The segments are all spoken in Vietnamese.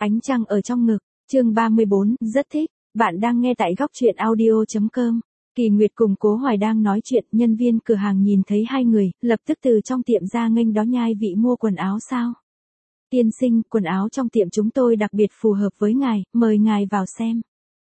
Ánh trăng ở trong ngực, chương 34, rất thích. Bạn đang nghe tại góc truyện audio.com. Kỳ Nguyệt cùng Cố Hoài đang nói chuyện, nhân viên cửa hàng nhìn thấy hai người, lập tức từ trong tiệm ra nghênh đó. Nhai vị mua quần áo sao? Tiên sinh, quần áo trong tiệm chúng tôi đặc biệt phù hợp với ngài, mời ngài vào xem.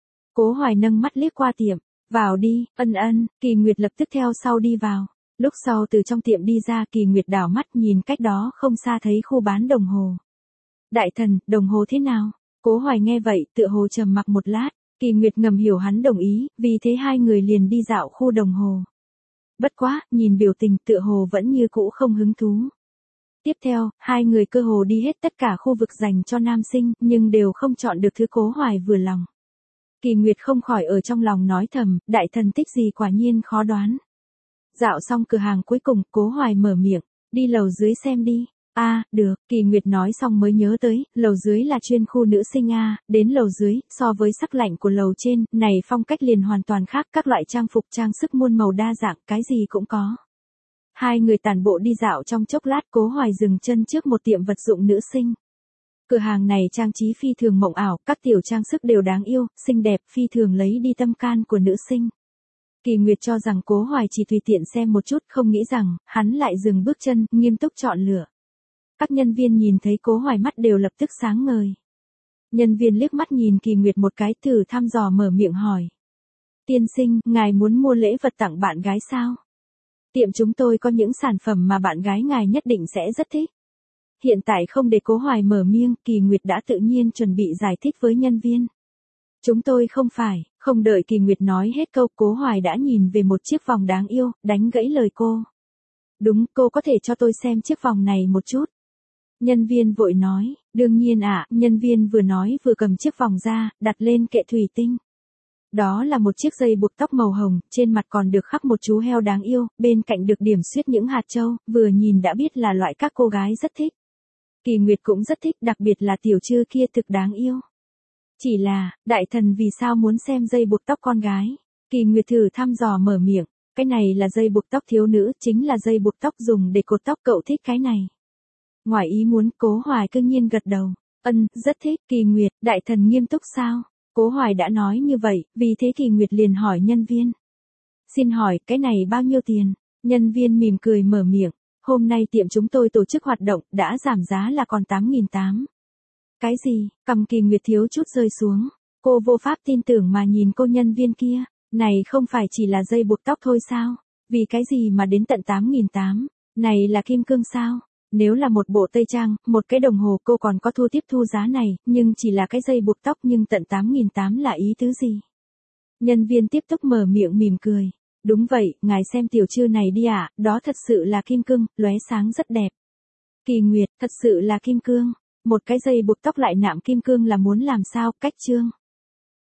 Cố Hoài nâng mắt liếc qua tiệm, vào đi, ân, Kỳ Nguyệt lập tức theo sau đi vào. Lúc sau từ trong tiệm đi ra, Kỳ Nguyệt đảo mắt nhìn cách đó không xa thấy khu bán đồng hồ. Đại thần, đồng hồ thế nào? Cố Hoài nghe vậy, tựa hồ trầm mặc một lát, Kỳ Nguyệt ngầm hiểu hắn đồng ý, vì thế hai người liền đi dạo khu đồng hồ. Bất quá, nhìn biểu tình tựa hồ vẫn như cũ không hứng thú. Tiếp theo, hai người cơ hồ đi hết tất cả khu vực dành cho nam sinh, nhưng đều không chọn được thứ Cố Hoài vừa lòng. Kỳ Nguyệt không khỏi ở trong lòng nói thầm, đại thần thích gì quả nhiên khó đoán. Dạo xong cửa hàng cuối cùng, Cố Hoài mở miệng, đi lầu dưới xem đi. Được, Kỳ Nguyệt nói xong mới nhớ tới, lầu dưới là chuyên khu nữ sinh đến lầu dưới, so với sắc lạnh của lầu trên, này phong cách liền hoàn toàn khác, các loại trang phục trang sức muôn màu đa dạng, cái gì cũng có. Hai người tản bộ đi dạo trong chốc lát, Cố Hoài dừng chân trước một tiệm vật dụng nữ sinh. Cửa hàng này trang trí phi thường mộng ảo, các tiểu trang sức đều đáng yêu, xinh đẹp, phi thường lấy đi tâm can của nữ sinh. Kỳ Nguyệt cho rằng Cố Hoài chỉ tùy tiện xem một chút, không nghĩ rằng, hắn lại dừng bước chân, nghiêm túc chọn lựa. Các nhân viên nhìn thấy Cố Hoài mắt đều lập tức sáng ngời. Nhân viên liếc mắt nhìn Kỳ Nguyệt một cái, thử thăm dò mở miệng hỏi. Tiên sinh, ngài muốn mua lễ vật tặng bạn gái sao? Tiệm chúng tôi có những sản phẩm mà bạn gái ngài nhất định sẽ rất thích. Hiện tại không để Cố Hoài mở miệng, Kỳ Nguyệt đã tự nhiên chuẩn bị giải thích với nhân viên. Chúng tôi không đợi Kỳ Nguyệt nói hết câu, Cố Hoài đã nhìn về một chiếc vòng đáng yêu, đánh gãy lời cô. Đúng, cô có thể cho tôi xem chiếc vòng này một chút. Nhân viên vội nói, đương nhiên nhân viên vừa nói vừa cầm chiếc vòng ra, đặt lên kệ thủy tinh. Đó là một chiếc dây buộc tóc màu hồng, trên mặt còn được khắc một chú heo đáng yêu, bên cạnh được điểm xuyết những hạt châu, vừa nhìn đã biết là loại các cô gái rất thích. Kỳ Nguyệt cũng rất thích, đặc biệt là tiểu trư kia thực đáng yêu. Chỉ là, đại thần vì sao muốn xem dây buộc tóc con gái? Kỳ Nguyệt thử thăm dò mở miệng, cái này là dây buộc tóc thiếu nữ, chính là dây buộc tóc dùng để cột tóc, cậu thích cái này. Ngoài ý muốn, Cố Hoài cương nhiên gật đầu, rất thích. Kỳ Nguyệt, đại thần nghiêm túc sao? Cố Hoài đã nói như vậy, vì thế Kỳ Nguyệt liền hỏi nhân viên. Xin hỏi, cái này bao nhiêu tiền? Nhân viên mỉm cười mở miệng, hôm nay tiệm chúng tôi tổ chức hoạt động, đã giảm giá là còn 8.800. Cái gì? Cằm Kỳ Nguyệt thiếu chút rơi xuống. Cô vô pháp tin tưởng mà nhìn cô nhân viên kia, này không phải chỉ là dây buộc tóc thôi sao? Vì cái gì mà đến tận 8.800? Này là kim cương sao? Nếu là một bộ tây trang, một cái đồng hồ cô còn có tiếp thu giá này, nhưng chỉ là cái dây buộc tóc nhưng tận 8.800 là ý tứ gì? Nhân viên tiếp tục mở miệng mỉm cười. Đúng vậy, ngài xem tiểu trư này đi đó thật sự là kim cương, lóe sáng rất đẹp. Kỳ Nguyệt, thật sự là kim cương. Một cái dây buộc tóc lại nạm kim cương là muốn làm sao, cách trương.